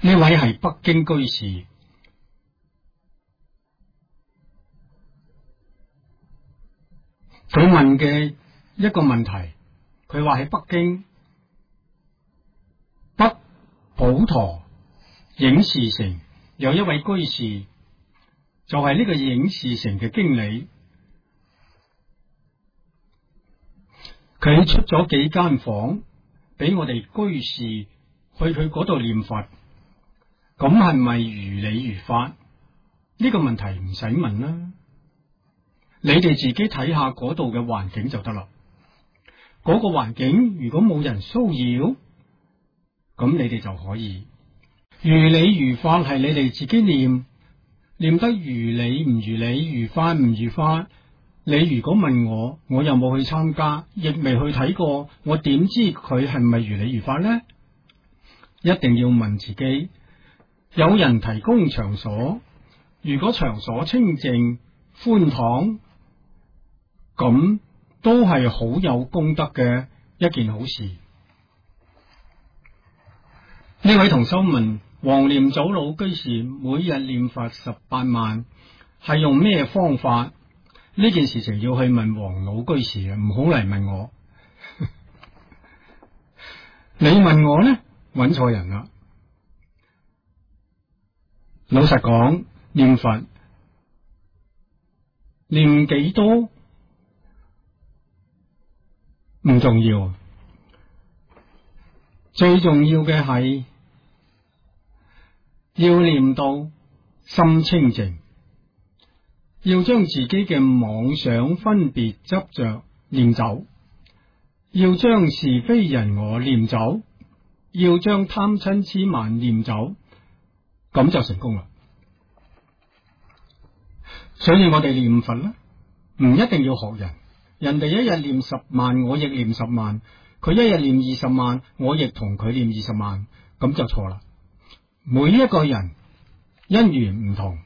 呢位係北京居士，佢問嘅一個問題，佢話喺北京北普陀影視城有一位居士，就係呢個影視城嘅經理，佢出咗幾間房俾我哋居士去佢嗰度念佛，咁係咪如理如法？呢個問題唔使問啦，你哋自己睇下嗰度嘅環境就得啦。嗰個環境如果冇人騷擾，咁你哋就可以如理如法，係你哋自己念得如理唔如理，如法唔如法。你如果問我，我又冇去參加，亦未去睇過，我點知佢係咪如理如法呢？一定要問自己。有人提供場所，如果場所清淨寬敞，咁都係好有功德嘅一件好事。呢位同修問，黃念祖老居士每日念佛18萬，係用咩方法？呢件事情要去問黃老居士啊，唔好嚟問我。你問我呢，揾錯人啦。老實講，念佛念幾多唔重要，最重要嘅係要念到心清淨，要將自己嘅妄想分別執着念走，要將是非人我念走，要將貪嗔癡慢念走，咁就成功啦。所以我哋念佛啦，唔一定要學人，人哋一日念10萬，我亦念10萬；佢一日念20萬，我亦同佢念20萬，咁就錯啦。每一個人因緣唔同，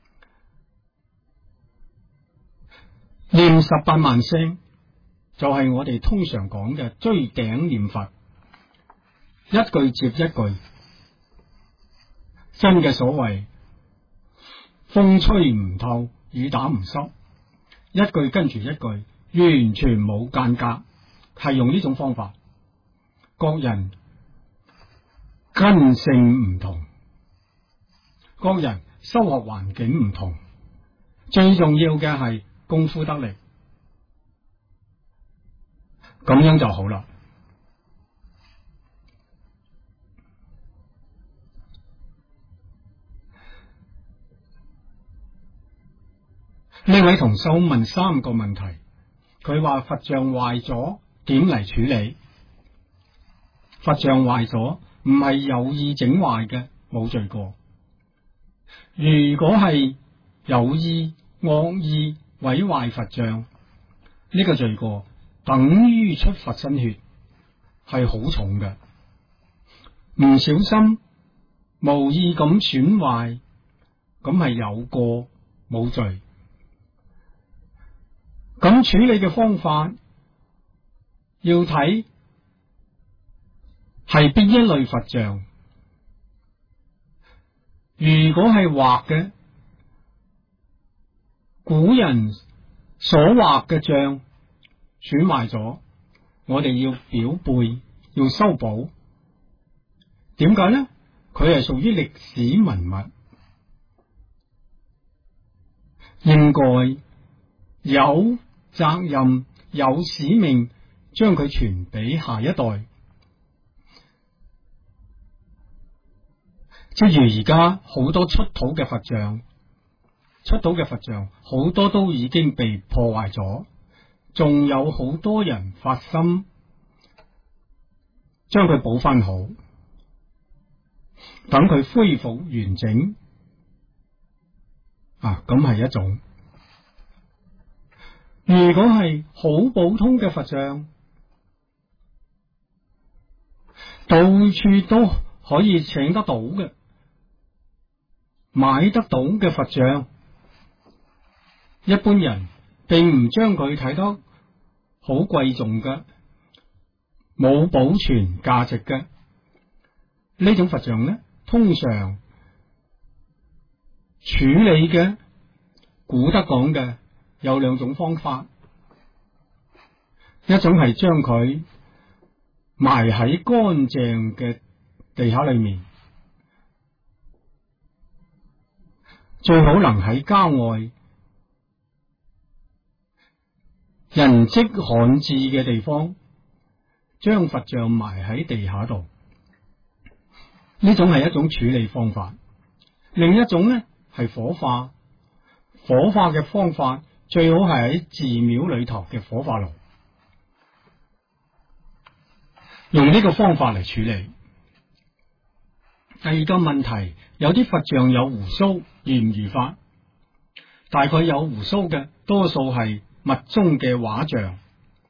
念18萬聲就係我哋通常講嘅追頂念佛，一句接一句，真嘅所謂風吹唔透，雨打唔濕，一句跟住一句，完全冇間隔，係用呢種方法。各人根性唔同，各人修學環境唔同，最重要嘅係功夫得力，咁樣就好啦。呢位同修問3個問題，佢話佛像壞咗點嚟處理？佛像壞咗唔係有意整壞嘅，冇罪過。如果係有意惡意毀壞佛像，呢個罪過等於出佛身血，係好重嘅。唔小心無意咁損壞，咁係有過冇罪。咁處理嘅方法要睇係邊一類佛像。如果係畫嘅，古人所畫嘅像損壞咗，我哋要裱背，要修補。點解呢？佢係屬於歷史文物，應該有責任、有使命，將佢傳俾下一代。即如而家好多出土嘅佛像，好多都已經被破壞咗，仲有好多人發心將佢補翻好，等佢恢復完整。咁係一種。如果係好普通嘅佛像，到處都可以請得到嘅，買得到嘅佛像，一般人並唔將佢睇得好貴重嘅，冇保存價值嘅呢種佛像呢， 通常處理嘅，古德講嘅有兩種方法，一種係將佢埋喺乾淨嘅地下裏面，最好能喺郊外人跡罕至嘅地方，將佛像埋喺地下度。呢種係一種處理方法。另一種呢係火化。火化嘅方法最好係喺寺廟裏頭嘅火化爐，用呢個方法嚟處理。第二個問題，有啲佛像有鬍鬚，如唔如法？大概有鬍鬚嘅，多數係密宗嘅畫像，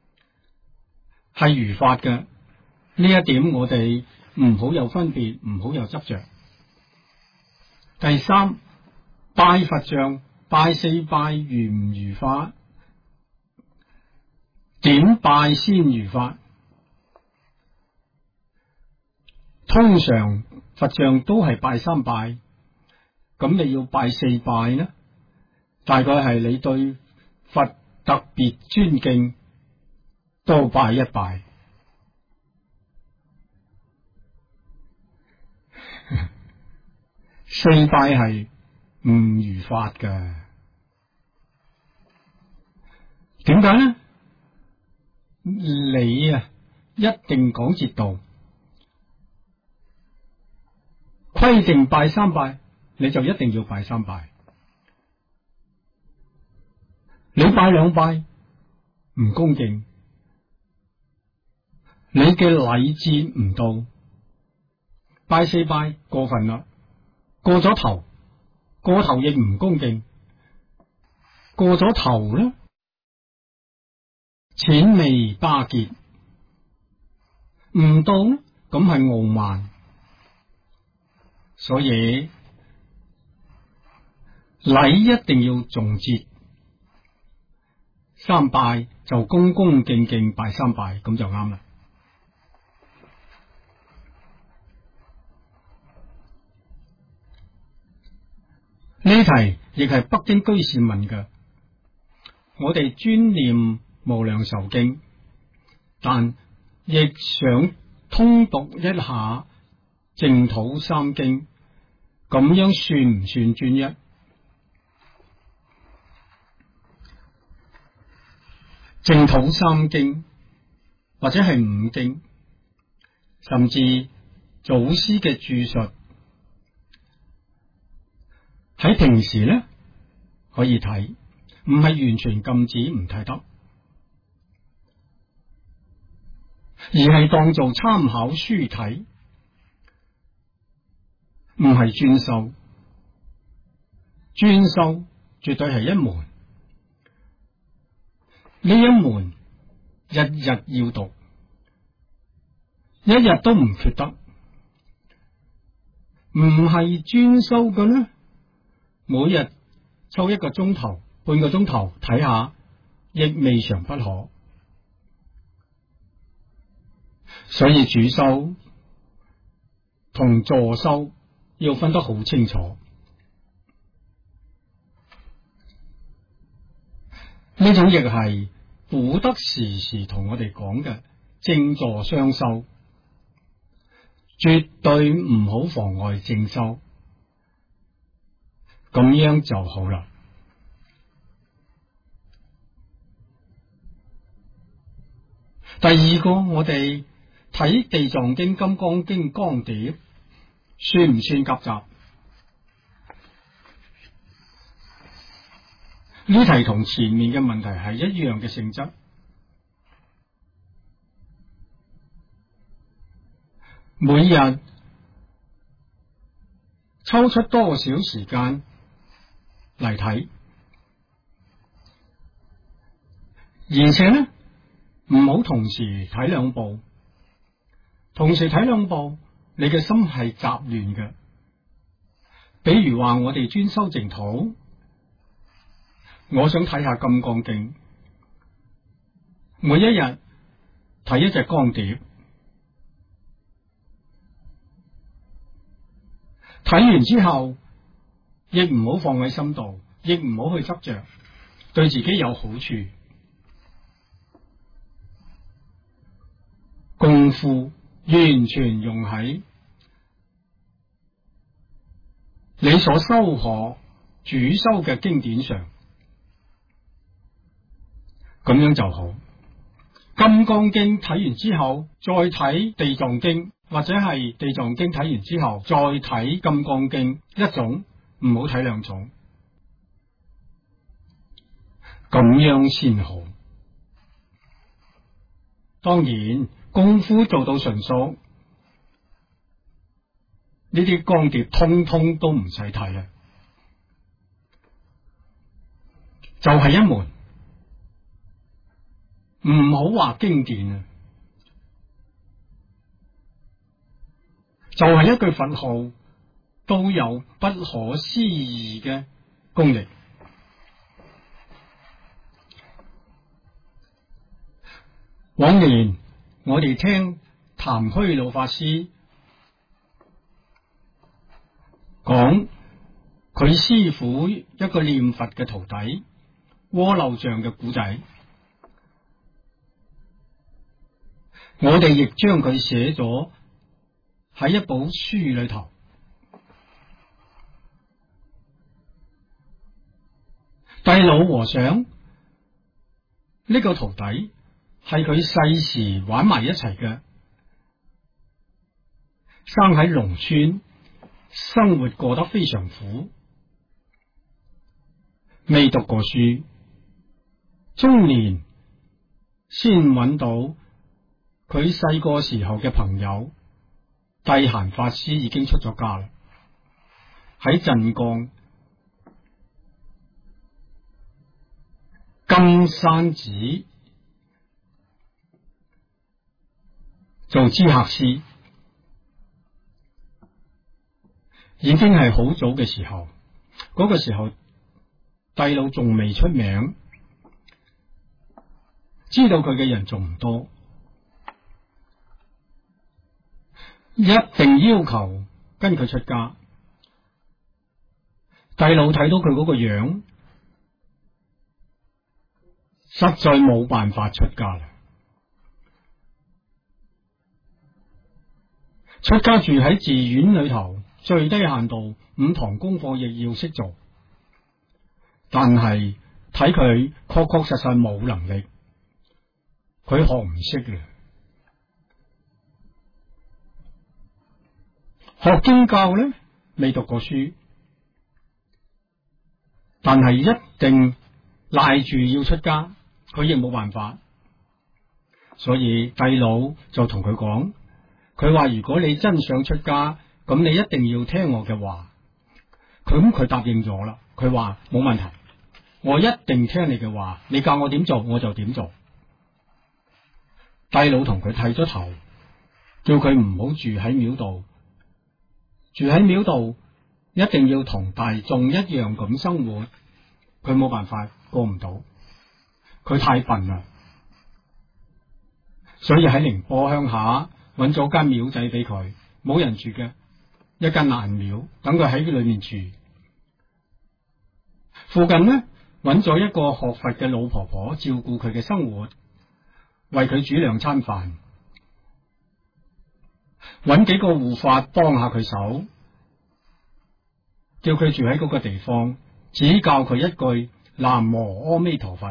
係如法嘅。呢一點我哋唔好有分別，唔好有執着。第三，拜佛像拜四拜如唔如法？點拜先如法？通常佛像都係拜三拜，咁你要拜四拜呢？大概係你對佛特別尊敬，多拜一拜。四拜係唔如法㗎，點解呢？你啊，一定講節度，規定拜三拜，你就一定要拜三拜。你拜兩拜唔恭敬，你嘅禮節唔到，拜四拜過分啦，過咗頭，過頭亦唔恭敬，過咗頭咧，淺微巴結，唔到咁係傲慢，所以禮一定要重節。三拜就恭恭敬敬拜三拜，咁就啱啦。呢題亦係北京居士問嘅，我哋專念無量壽經，但亦想通讀一下淨土三經，咁樣算唔算專一？淨土三經或者係五經，甚至祖師嘅注述，喺平時呢可以睇，唔係完全禁止唔睇得，而係當做參考書睇，唔係專修。專修絕對係一門。呢一門日日要讀，一日都唔缺得。唔係專修嘅呢，每日抽一個鐘頭、半個鐘頭睇下，亦未嘗不可。所以主修同助修要分得好清楚。呢種亦係古德時時同我哋講嘅正助雙修，絕對唔好妨礙正修，咁樣就好啦。第二個，我哋睇地藏經、金剛經光碟，算唔算夾雜？呢題同前面嘅問題係一樣嘅性質。每日抽出多少時間嚟睇，而且呢，唔好同時睇兩部。同時睇兩部，你嘅心係雜亂嘅。比如話我哋專修淨土，我想睇下《金剛經》，每一日睇一隻光碟， 睇完之後，亦唔好放喺心度，亦唔好去執着，對自己有好處。功夫完全用喺你所修學主修嘅經典上，咁樣就好。金剛經睇完之後，再睇地藏經，或者係地藏經睇完之後，再睇金剛經，一種唔好睇兩種，咁樣先好。當然功夫做到純熟，呢啲光碟通通都唔使睇啦，就係一門，唔好話經典啊，就係一句佛號都有不可思議嘅功力。往年我哋聽譚虛老法師講佢師父一個念佛嘅徒弟窩漏像嘅古仔，我哋亦將佢寫咗喺一本書裏頭。帝老和尚呢個徒弟係佢細時玩埋一齊嘅，生喺農村，生活過得非常苦，未讀過書，中年先揾到佢細個時候嘅朋友帝閑法師已經出咗家啦，喺鎮江金山寺做知客師，已經係好早嘅時候。嗰個時候帝老仲未出名，知道佢嘅人仲唔多，一定要求跟佢出家。帝老睇到佢嗰個樣，實在冇辦法出家啦。出家住喺寺院裏頭，最低限度5堂功課亦要識做，但係睇佢確確實實冇能力，佢學唔識啦。學經教呢，未讀過書，但係一定賴住要出家，佢亦冇辦法，所以帝老就同佢講，佢話如果你真想出家，咁你一定要聽我嘅話。咁佢答應咗啦，佢話冇問題，我一定聽你嘅話，你教我點做我就點做。帝老同佢剃咗頭，叫佢唔好住喺廟度，住喺廟度一定要同大眾一樣咁生活。佢冇辦法，過唔到，佢太笨啦，所以喺寧波鄉下揾咗間廟仔俾佢，冇人住嘅一間爛廟，等佢喺裏面住。附近呢，揾咗一個學佛嘅老婆婆照顧佢嘅生活，為佢煮2餐飯，揾幾個護法幫下佢手，叫佢住喺嗰個地方，只教佢一句南無阿彌陀佛。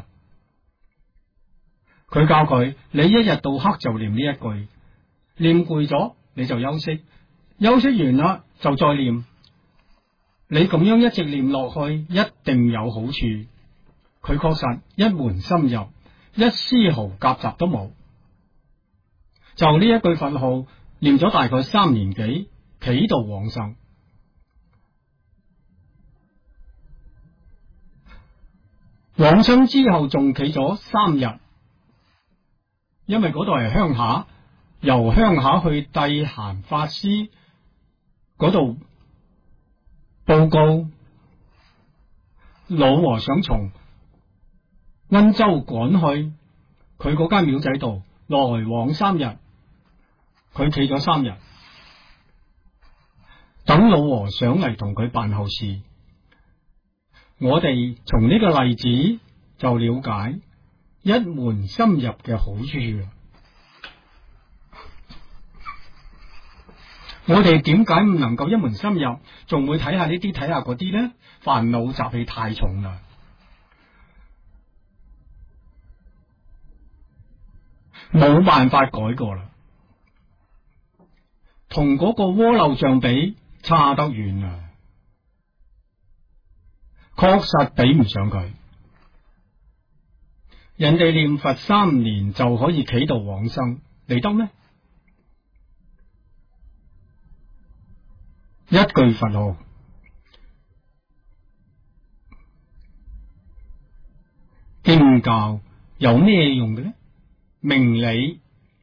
佢教佢，你一日到黑就念呢一句，念攰咗你就休息，休息完啦就再念。你咁樣一直念落去，一定有好處。佢確實一門深入，一絲毫夾雜都冇。就呢一句佛號念咗大概3年幾，企度往生。往生之後仲企咗3日，因為嗰度係鄉下，由鄉下去帝閑法師嗰度報告，老和尚從溫州趕去佢嗰間廟仔度，來往3日，佢企咗3日。 等老和尚嚟同佢辦後事。我哋從呢個例子就了解一門深入嘅好處啦。我哋點解唔能夠一門深入，仲會睇下呢啲睇下嗰啲呢？煩惱習氣太重啦，冇辦法改過啦，同嗰個鍋漏醬比差得遠啦，確實比唔上佢。人哋念佛3年就可以企到往生，你得咩？一句佛號，經教有咩用嘅呢？明理，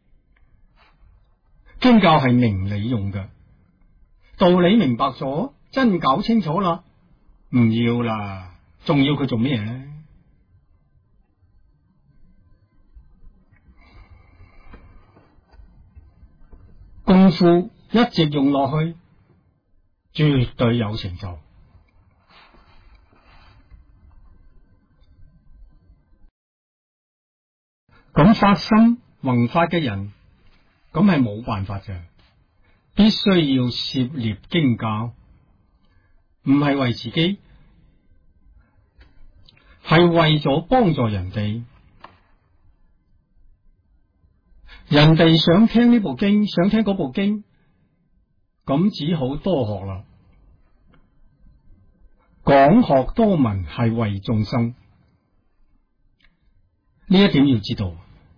經教係明理用嘅，道理明白咗，真搞清楚啦，唔要啦，仲要佢做咩呢？功夫一直用落去，絕對有成就。咁發心弘法嘅人，咁係冇辦法嘅，必須要涉獵經教，唔係為自己，係為咗幫助人哋。人哋想聽呢部經，想聽嗰部經，咁只好多學啦。廣學多聞係為眾生，呢一點要知道。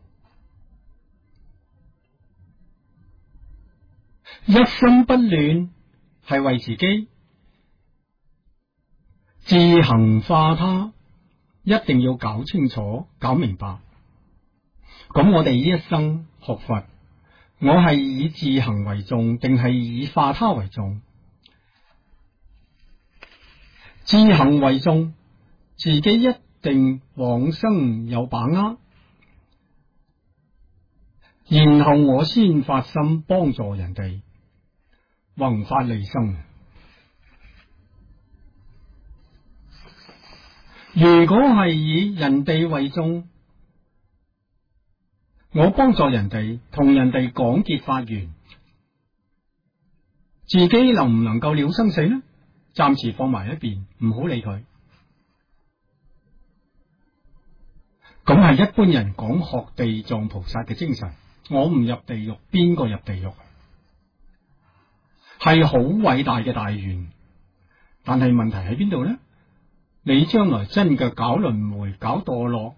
一心不亂係為自己，自行化他，一定要搞清楚、搞明白。咁我哋呢一生學佛，我係以自行為重，定係以化他為重？自行為重，自己一定往生有把握，然後我先發心幫助人哋弘法利生。如果係以人哋為重，我幫助人哋，同人哋講結法緣，自己能唔能夠了生死呢？暫時放埋一邊，唔好理佢。咁係一般人講學地藏菩薩嘅精神，我唔入地獄，邊個入地獄？係好偉大嘅大願，但係問題喺邊度呢？你將來真嘅搞輪迴、搞墮落，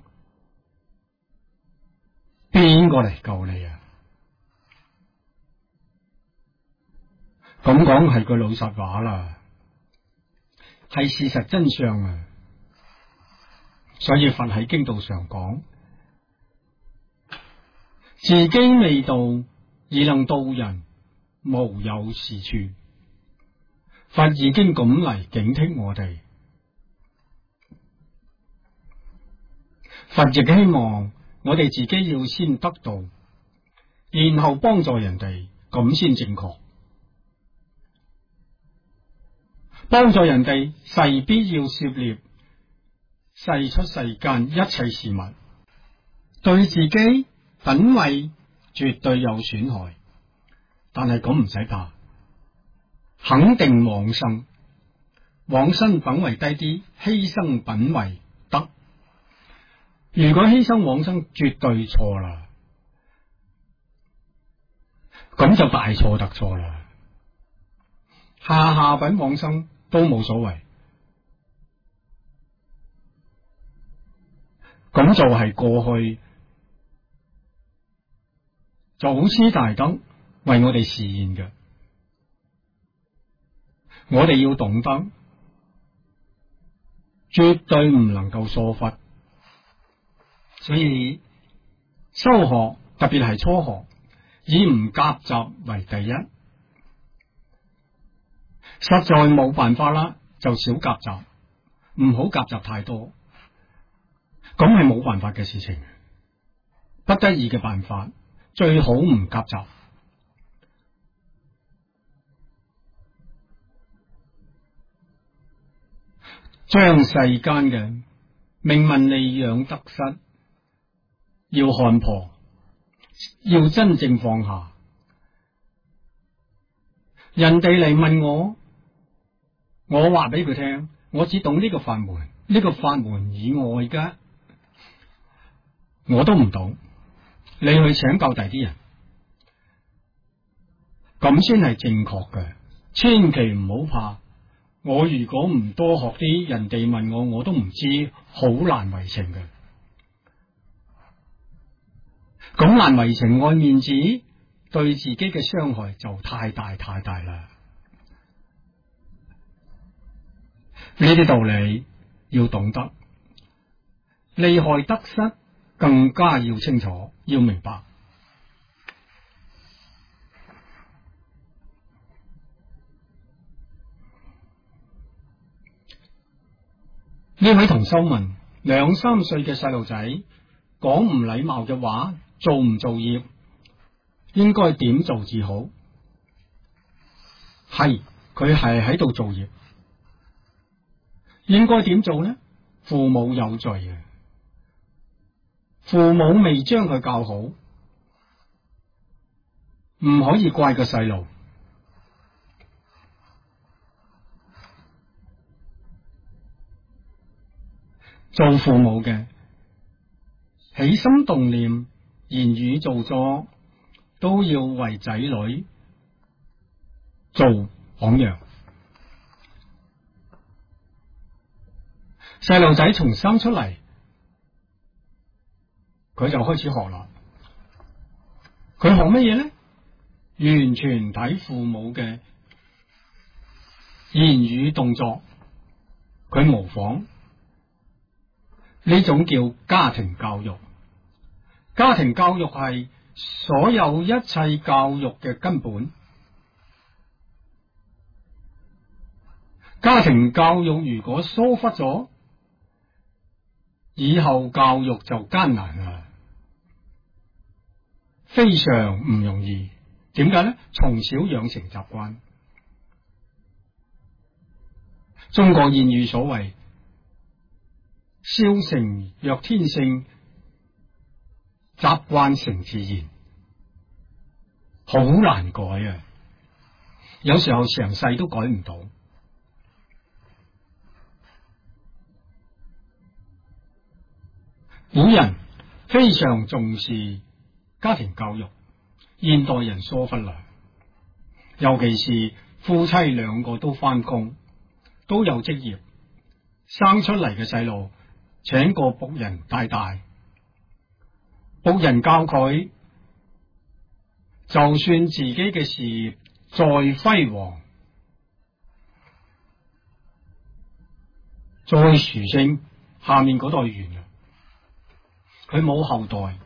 邊個嚟救你啊？咁講係句老實話啦，係事實真相啊！所以佛喺經道上講，自己未度而能度人，無有是處。佛已經咁嚟警惕我哋，佛亦希望我哋自己要先得道，然後幫助人哋，咁先正確。幫助人哋勢必要涉獵世出世間一切事物，對自己品位絕對有損害，但係咁唔使怕，肯定往生。往生品位低啲，犧牲品位得。如果犧牲往生，絕對錯啦，咁就大錯特錯啦。下品往生都冇所謂，咁就係過去祖師大德為我哋示現嘅，我哋要懂得，絕對唔能夠疏忽。所以修學特別係初學，以唔夾雜為第一，實在冇辦法啦，就少夾雜，唔好夾雜太多，咁係冇辦法嘅事情，不得已嘅辦法，最好唔夾雜。 將世間嘅名聞利養得失要看破，要真正放下。人哋嚟問我話俾佢聽，我只懂呢個法門，呢個法門以外嘅我都唔懂，你去請教第啲人，咁先係正確嘅。千祈唔好怕，我如果唔多學啲，人哋問我都唔知，好難為情嘅。咁難為情愛面子，對自己嘅傷害就太大啦。呢啲道理要懂得，利害得失更加要清楚，要明白。呢位同修問，2、3歲嘅細路仔講唔禮貌嘅話，做唔做業？應該點做至好？係，佢係喺度做業。應該點做呢？父母有罪嘅，父母未將佢教好，唔可以怪個細路。做父母嘅，起心動念、言語造作，都要為仔女做榜樣。細路仔從生出嚟，佢就開始學啦。佢學乜嘢呢？完全睇父母嘅言語動作，佢模仿。呢種叫家庭教育。家庭教育係所有一切教育嘅根本。家庭教育如果疏忽咗，以後教育就艱難啦，非常唔容易。點解呢？從小養成習慣。中國諺語所謂少成若天性，習慣成自然，好難改啊！有時候成世都改唔到。古人非常重視家庭教育，現代人疏忽啦。尤其是夫妻兩個都返工，都有職業，生出嚟嘅細路，請個僕人帶大，僕人教佢，就算自己嘅事業再輝煌、再殊勝，下面嗰代完啦，佢冇後代。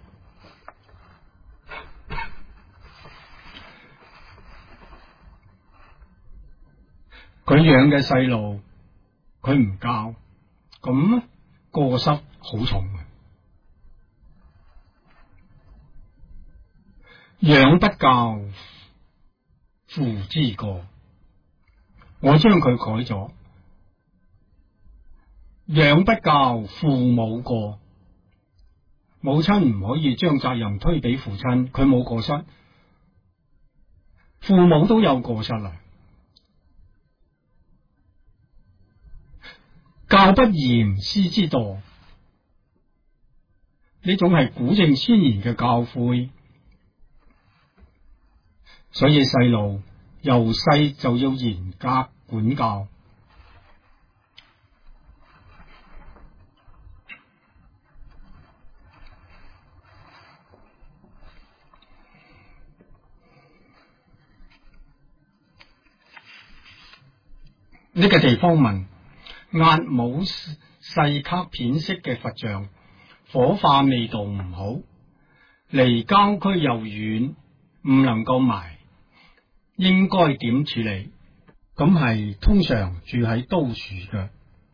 佢養嘅細路，佢唔教，咁過失好重嘅。養不教，父之過。我將佢改咗，養不教，父母過。母親唔可以將責任推俾父親，佢冇過失，父母都有過失啦。教不嚴，師之惰。呢種係古正千年嘅教誨，所以細路由細就要嚴格管教。呢個地方問，壓冇細卡片式嘅佛像，火化味道唔好，離郊區又遠，唔能夠埋，應該點處理？咁係通常住喺都市嘅，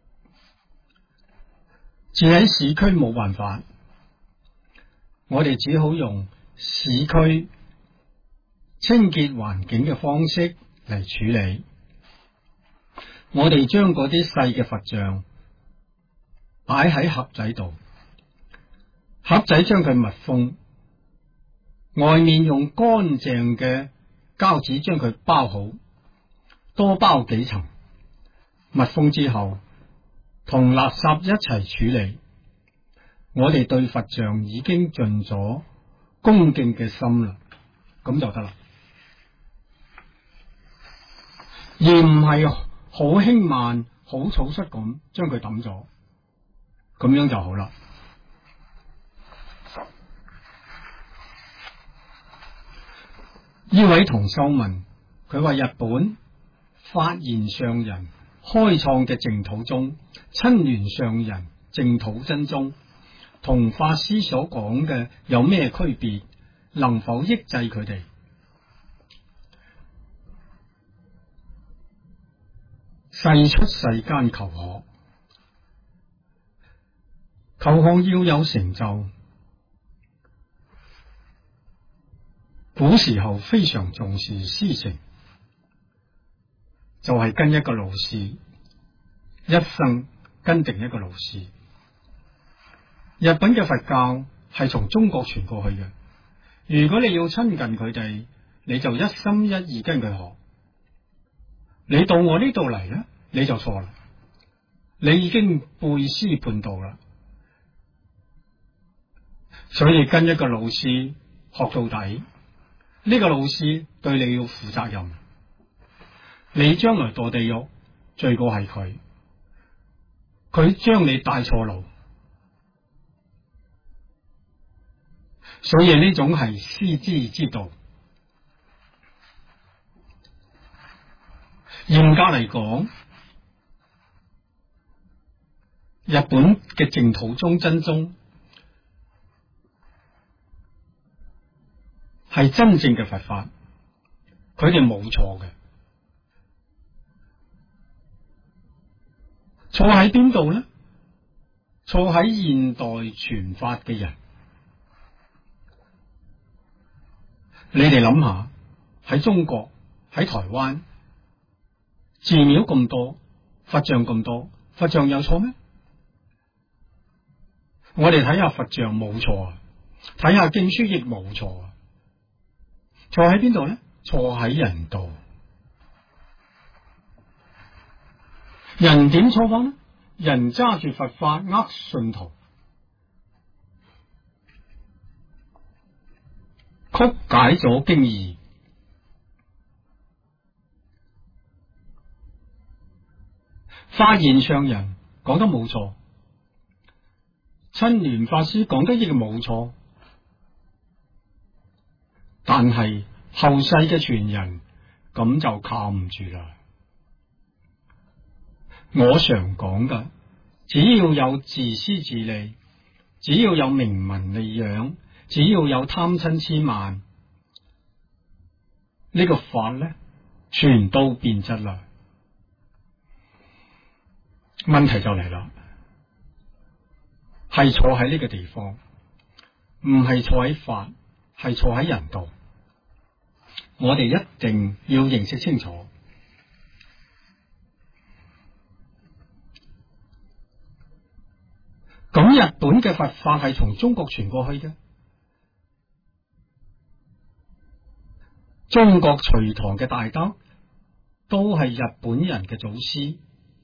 住喺市區冇辦法，我哋只好用市區清潔環境嘅方式嚟處理。我哋將嗰啲細嘅佛像擺喺盒仔度，盒仔將佢密封，外面用乾淨嘅膠紙將佢包好，多包幾層，密封之後同垃圾一齊處理。我哋對佛像已經盡咗恭敬嘅心啦，咁就得啦，而唔係好輕慢、好草率咁將佢抌咗，咁樣就好啦。呢位同修問，佢話日本發現上人開創嘅淨土宗，親緣上人淨土真宗，同法師所講嘅有咩區別？能否抑制佢哋？世出世間求學，求學要有成就。古時候非常重視師承，就係跟一個老師，一生跟定一個老師。日本嘅佛教係從中國傳過去嘅，如果你要親近佢哋，你就一心一意跟佢學。你到我呢度嚟咧，你就錯啦，你已經背師叛道啦。所以跟一個老師學到底，呢個老師對你要負責任，你將來墮地獄罪過係佢，佢將你帶錯路。所以呢種係師資之道。嚴格嚟講，日本嘅淨土宗真宗係真正嘅佛法，佢哋冇錯嘅。錯喺邊度呢？錯喺現代傳法嘅人。你哋諗下，喺中國、喺台灣，寺廟咁多，佛像咁多，佛像有錯咩？我哋睇下佛像冇錯啊，睇下經書亦冇錯啊。錯喺邊度呢？錯喺人度。人點錯法呢？人揸住佛法呃信徒，曲解咗經義。發現上人講得冇錯，親緣法師講得亦冇錯，但係後世嘅傳人咁就靠唔住啦。我常講噶，只要有自私自利，只要有名聞利養，只要有貪嗔癡慢，呢個法咧全都變質啦。問題就嚟啦，係錯喺呢個地方，唔係錯喺法，係錯喺人度。我哋一定要認識清楚。咁日本嘅佛法係從中國傳過去嘅，中國隋唐嘅大德都係日本人嘅祖師。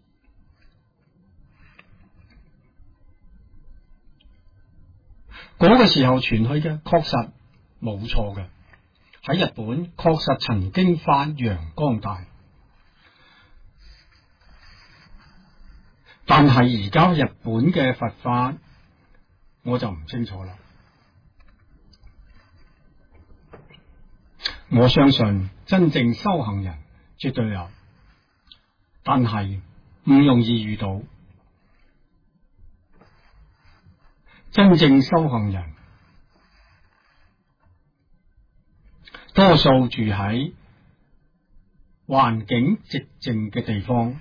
嗰個時候傳去嘅確實冇錯嘅，喺日本確實曾經發揚光大，但係而家日本嘅佛法我就唔清楚啦。我相信真正修行人絕對有，但係唔容易遇到。真正修行人多數住喺環境寂靜嘅地方，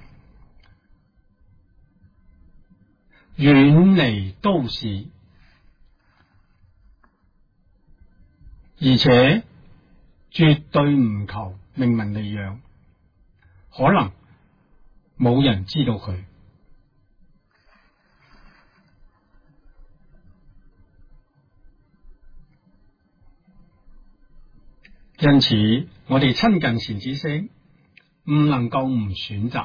遠離都市，而且絕對唔求名聞利養，可能冇人知道佢。 因此，我哋親近善知識，唔能夠唔選擇。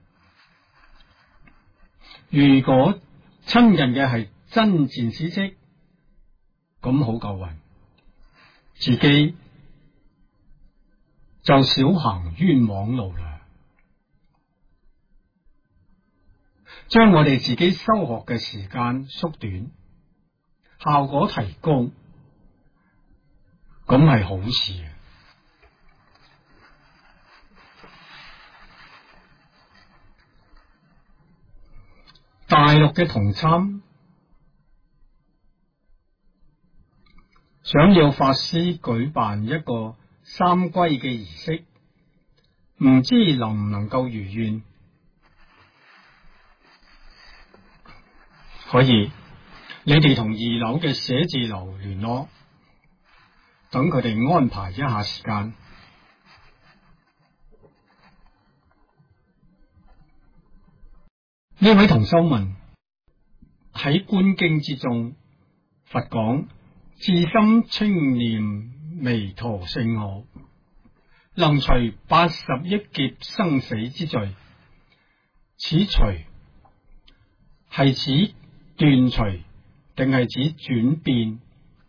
如果親近嘅係真善知識，咁好夠運，自己就少行冤枉路啦。將我哋自己修學嘅時間縮短，效果提高，咁係好事啊！大陸嘅同參想要法師舉辦一個三歸嘅儀式，唔知能唔能夠如願？可以，你哋同二樓嘅寫字樓聯絡，等佢哋安排一下時間。呢位同修問：喺觀經之中，佛講至心稱念彌陀聖號，能除80億劫生死之罪。此除係指斷除定係指轉變？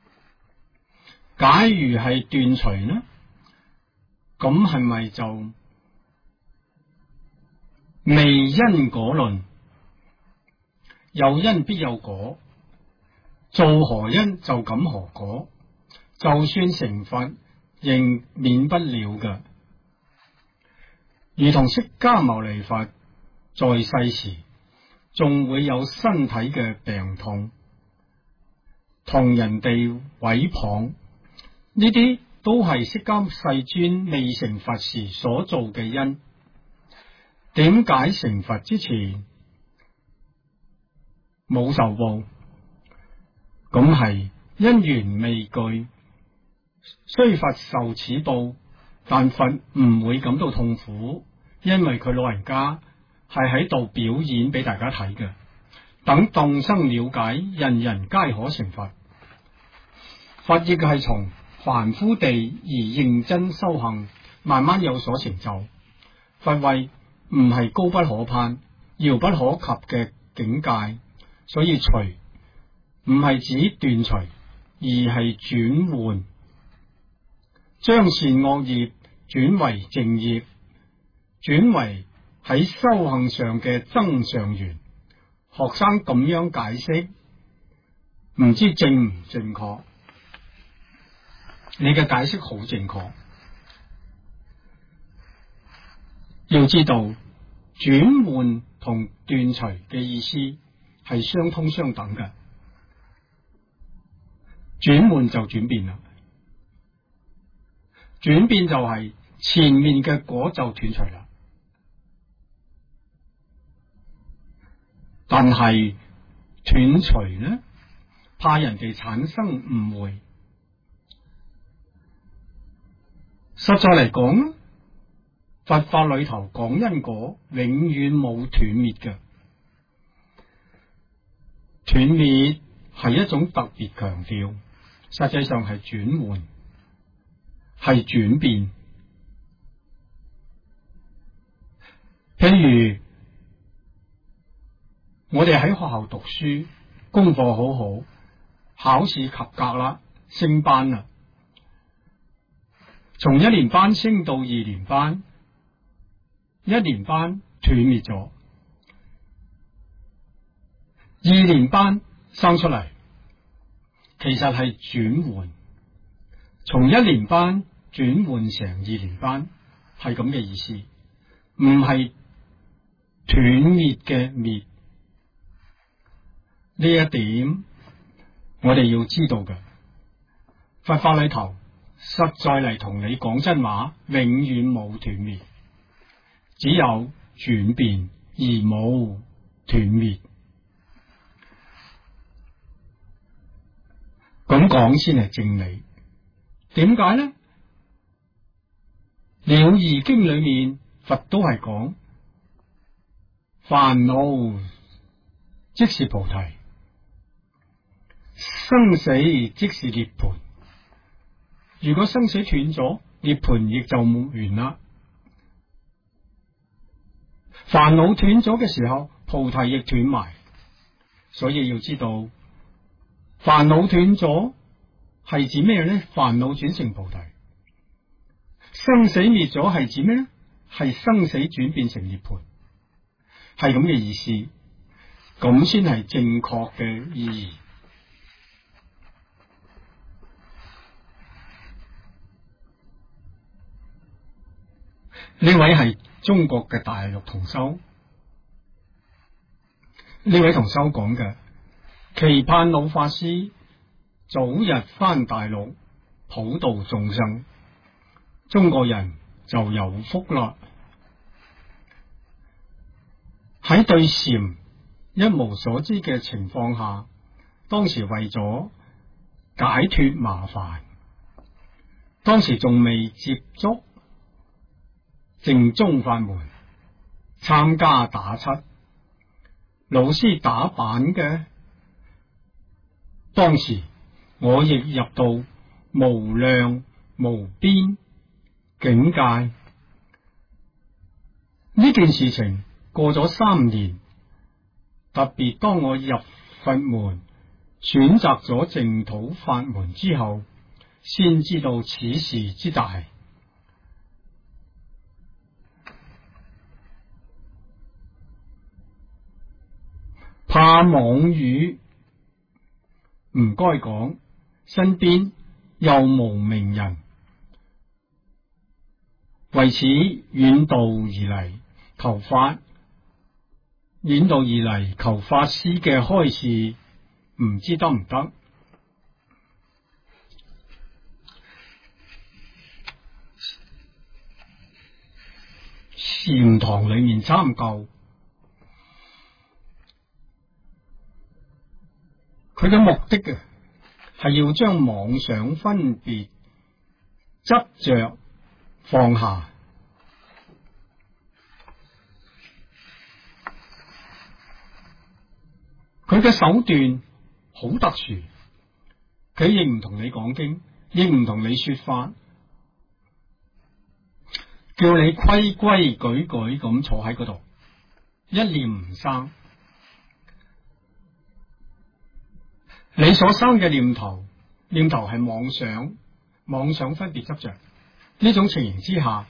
假如係斷除呢，咁係咪就未因果論？有因必有果，做何因就感何果，就算成佛仍免不了嘅。如同釋迦牟尼佛在世時，仲會有身體嘅病痛，同人哋毀謗，呢啲都係釋迦世尊未成佛時所做嘅因。點解成佛之前冇受報？咁係因緣未具，雖佛受此報，但佛唔會感到痛苦，因為佢老人家係喺度表演俾大家睇嘅。等眾生了解，人人皆可成佛。佛亦係從凡夫地而認真修行，慢慢有所成就。佛位唔係高不可攀、遙不可及嘅境界，所以除唔係指斷除，而係轉換，將善惡業轉為正業，轉為喺修行上嘅增上緣。學生咁樣解釋，唔知正唔正確？你嘅解釋好正確。要知道轉換同斷除嘅意思係相通相等嘅。轉換就轉變啦，轉變就係前面嘅果就斷除啦。但係斷除呢，怕人哋產生誤會。實在嚟講，佛法裏頭講因果，永遠冇斷滅嘅。斷滅係一種特別強調，實際上係轉換，係轉變。譬如我哋喺學校讀書，功課好好，考試及格啦，升班啦，從1年班升到2年班，1年班斷滅咗，2年班生出嚟，其實係轉換，從1年班轉換成2年班，係咁嘅意思，唔係斷滅嘅滅。呢一點我哋要知道嘅，佛法裏頭實在嚟同你講真話，永遠冇斷滅，只有轉變而冇斷滅。咁講先係正理。點解呢？了義經裏面佛都係講煩惱即是菩提，生死即是涅槃。如果生死斷咗， 涅槃亦就完啦。煩惱斷咗嘅時候，菩提亦斷埋。所以要知道，煩惱斷咗係指咩呢？煩惱轉成菩提。生死滅咗係指咩呢？係生死轉變成涅槃，係咁嘅意思。咁先係正確嘅意義。呢位係中國嘅大陸同修，呢位同修講嘅，期盼老法師早日返大陸普度眾生，中國人就有福啦。喺對禪一無所知嘅情況下，當時為咗解脫麻煩，當時仲未接觸正宗法門，參加打七，老師打板嘅，當時我亦入到無量無邊境界。呢件事情過咗3年，特別當我入佛門，選擇咗淨土法門之後，先知道此事之大。怕妄語，唔該講，身邊又無名人，為此遠道而嚟求法，遠道而嚟求法師嘅開示，唔知得唔得？禪堂裏面參究，佢嘅目的嘅係要將妄想分別執着放下。佢嘅手段好特殊，佢亦唔同你講經，亦唔同你說法，叫你規規矩矩咁坐喺嗰度，一念唔生。你所生嘅念頭係妄想，妄想分別執着。呢種情形之下，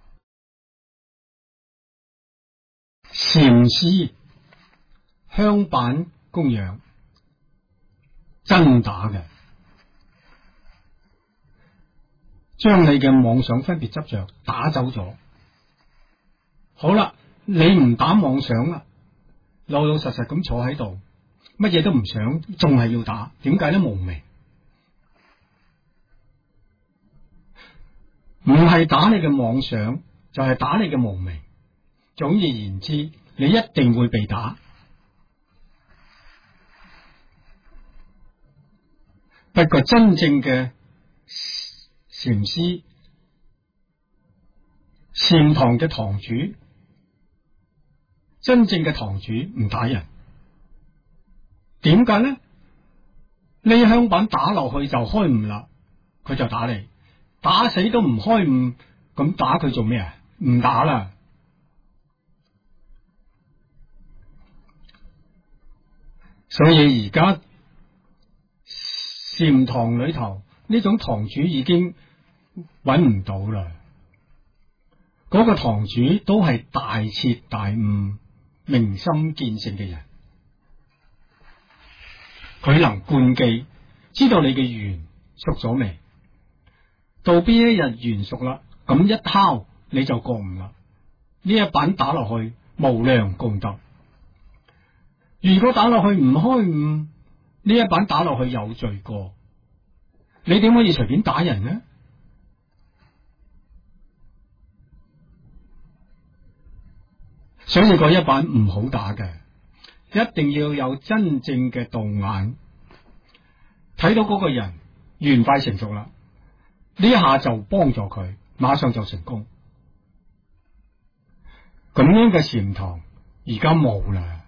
禪師香板供養真打嘅，將你嘅妄想分別執着打走咗。好啦，你唔打妄想啦，老老實實咁坐喺度，乜嘢都唔想，仲係要打，點解呢？無明，唔係打你嘅妄想，就係打你嘅無明。總而言之，你一定會被打。不過真正嘅禪師、禪堂嘅堂主，真正嘅堂主唔打人。點解呢？呢香板打落去就開悟啦，佢就打你，打死都唔開悟，咁打佢做咩啊？唔打啦。所以而家禪堂裏頭呢種堂主已經揾唔到啦，嗰個堂主都係大徹大悟、明心見性嘅人。佢能觀機，知道你嘅緣熟咗未？到邊一日緣熟啦，咁一敲你就覺悟啦。呢一板打落去，無量功德。如果打落去唔開悟，呢一板打落去有罪過。你點可以隨便打人呢？所以嗰一板唔好打嘅。一定要有真正嘅道眼，睇到嗰個人緣快成熟啦，呢一下就幫助佢，馬上就成功。咁樣嘅禪堂而家冇啦。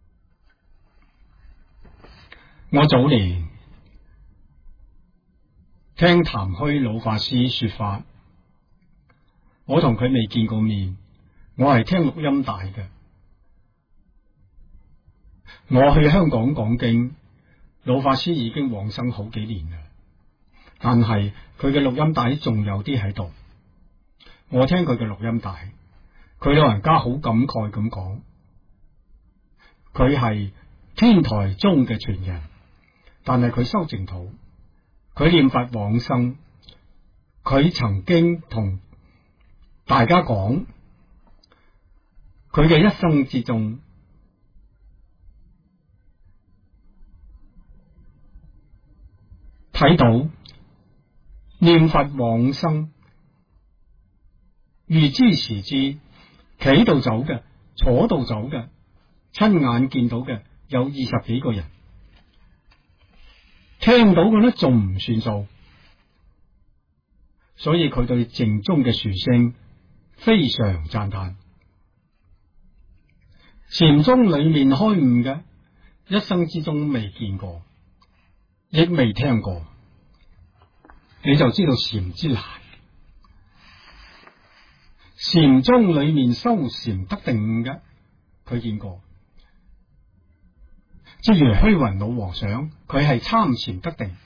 我早年聽譚虛老法師說法， 我同佢未見過面，我係聽錄音帶嘅。我去香港講經，老法師已經往生好幾年啦，但係佢嘅錄音帶仲有啲喺度。我聽佢嘅錄音帶，佢老人家好感慨咁講，佢係天台宗嘅傳人，但係佢修淨土，佢念佛往生。佢曾經同大家講，佢嘅一生之中睇到念佛往生，預知時至，企度走嘅，坐度走嘅，親眼見到嘅有20幾個人，聽到嘅呢仲唔算數，所以佢對淨宗嘅殊勝非常讚嘆。禪宗裏面開悟嘅，一生之中未見過，亦未聽過，你就知道禪之難。禪宗裏面修禪得定嘅，佢見過。正如虛雲老和尚，佢係參禪得定，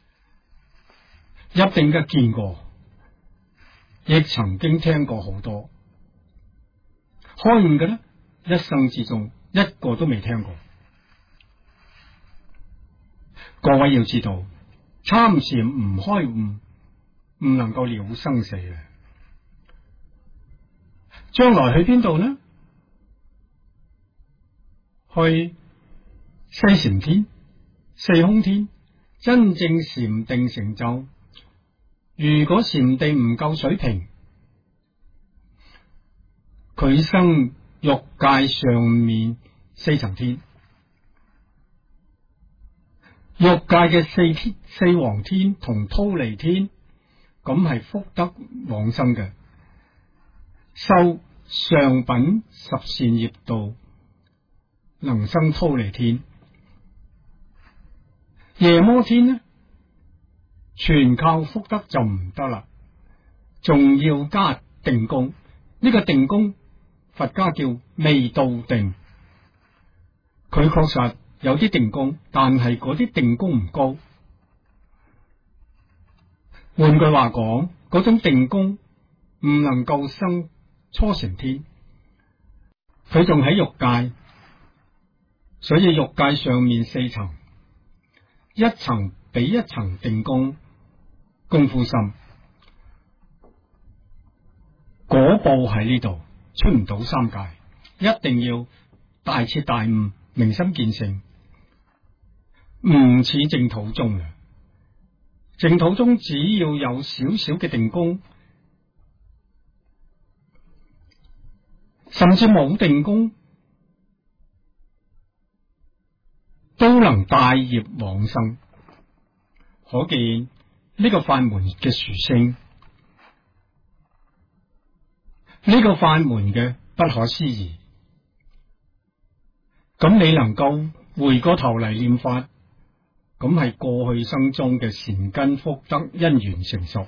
入定嘅見過，亦曾經聽過好多。開悟嘅呢，一生之中一個都未聽過。各位要知道，參禪唔開悟，唔能夠了生死嘅。將來去邊度呢？去四禪天、四空天，真正禪定成就。如果禪定唔夠水平，佢生欲界上面4層天，欲界嘅四王天同忉利天，咁係福德往生嘅。修上品十善業道，能生忉利天。夜摩天呢，全靠福德就唔得啦，仲要加定功。呢個定功，佛家叫未到定。佢確實有啲定功，但係嗰啲定功唔高。換句話講，嗰種定功唔能夠生初成天，佢仲喺欲界，所以欲界上面4層，一層比一層定功，功夫深。嗰步喺呢度，出唔到3界，一定要大徹大悟，明心見性，唔似淨土宗嘅。淨土宗只要有少少嘅定功，甚至冇定功，都能帶業往生。可見呢個法門嘅殊勝，呢個法門嘅不可思議。咁你能夠回過頭嚟念法，咁係過去生中嘅善根福德因緣成熟。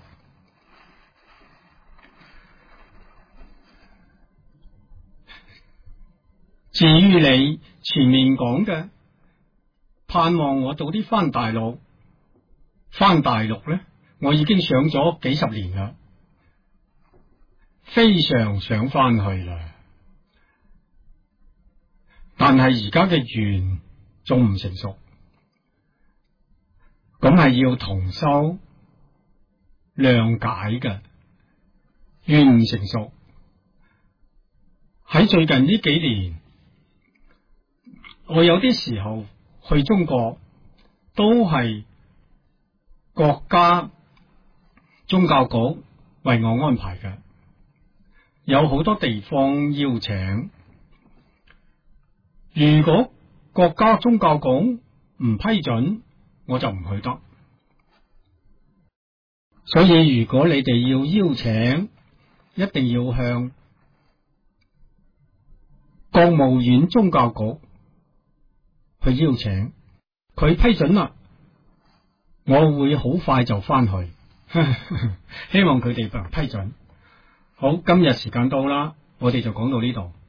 至於你前面講嘅盼望我早啲翻大陸，翻大陸呢，我已經想咗幾十年啦，非常想翻去啦，但係而家嘅緣仲唔成熟，咁係要同修諒解嘅。緣唔成熟，喺最近呢幾年，我有啲時候去中國，都係國家宗教局為我安排嘅，有好多地方邀請。如果國家宗教局唔批准，我就唔去得。所以如果你哋要邀請，一定要向國務院宗教局去邀請，佢批准啦，我會好快就翻去。希望佢哋批准。 好，今日時間到啦，我哋就講到呢度。